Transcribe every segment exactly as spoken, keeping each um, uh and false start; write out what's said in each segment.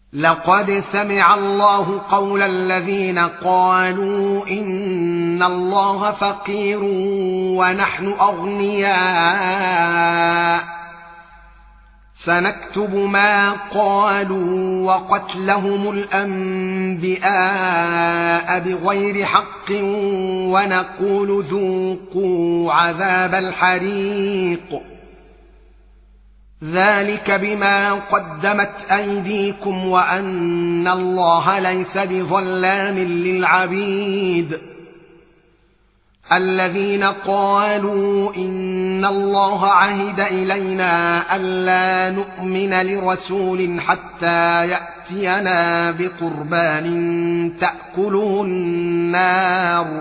لقد سمع الله قول الذين قالوا إن الله فقير ونحن أغنياء سنكتب ما قالوا وقتلهم الأنبياء بغير حق ونقول ذوقوا عذاب الحريق ذلك بما قدمت أيديكم وأن الله ليس بظلام للعبيد الذين قالوا إن الله عهد إلينا ألا نؤمن لرسول حتى يأتينا بقربان تأكله النار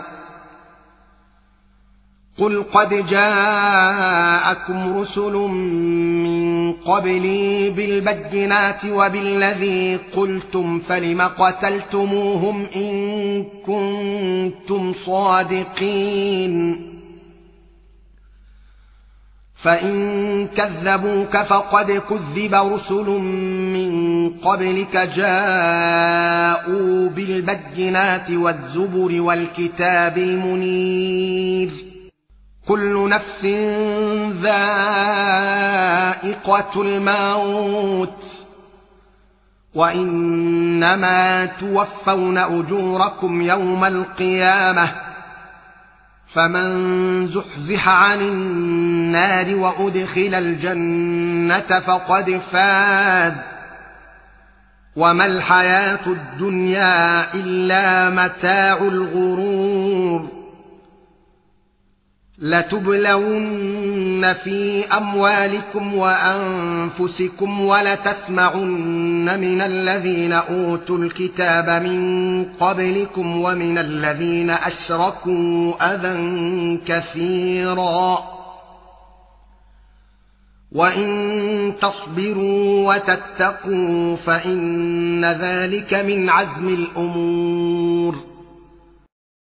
قل قد جاءكم رسل من قبلي بالبينات وبالذي قلتم فلم قتلتموهم إن كنتم صادقين فإن كذبوك فقد كذب رسل من قبلك جاءوا بالبينات والزبر والكتاب المنير كل نفس ذائقة الموت وإنما توفون أجوركم يوم القيامة فمن زحزح عن النار وأدخل الجنة فقد فاز وما الحياة الدنيا إلا متاع الغرور لتبلون في أموالكم وأنفسكم ولتسمعن من الذين أوتوا الكتاب من قبلكم ومن الذين أشركوا أذى كثيرا وإن تصبروا وتتقوا فإن ذلك من عزم الأمور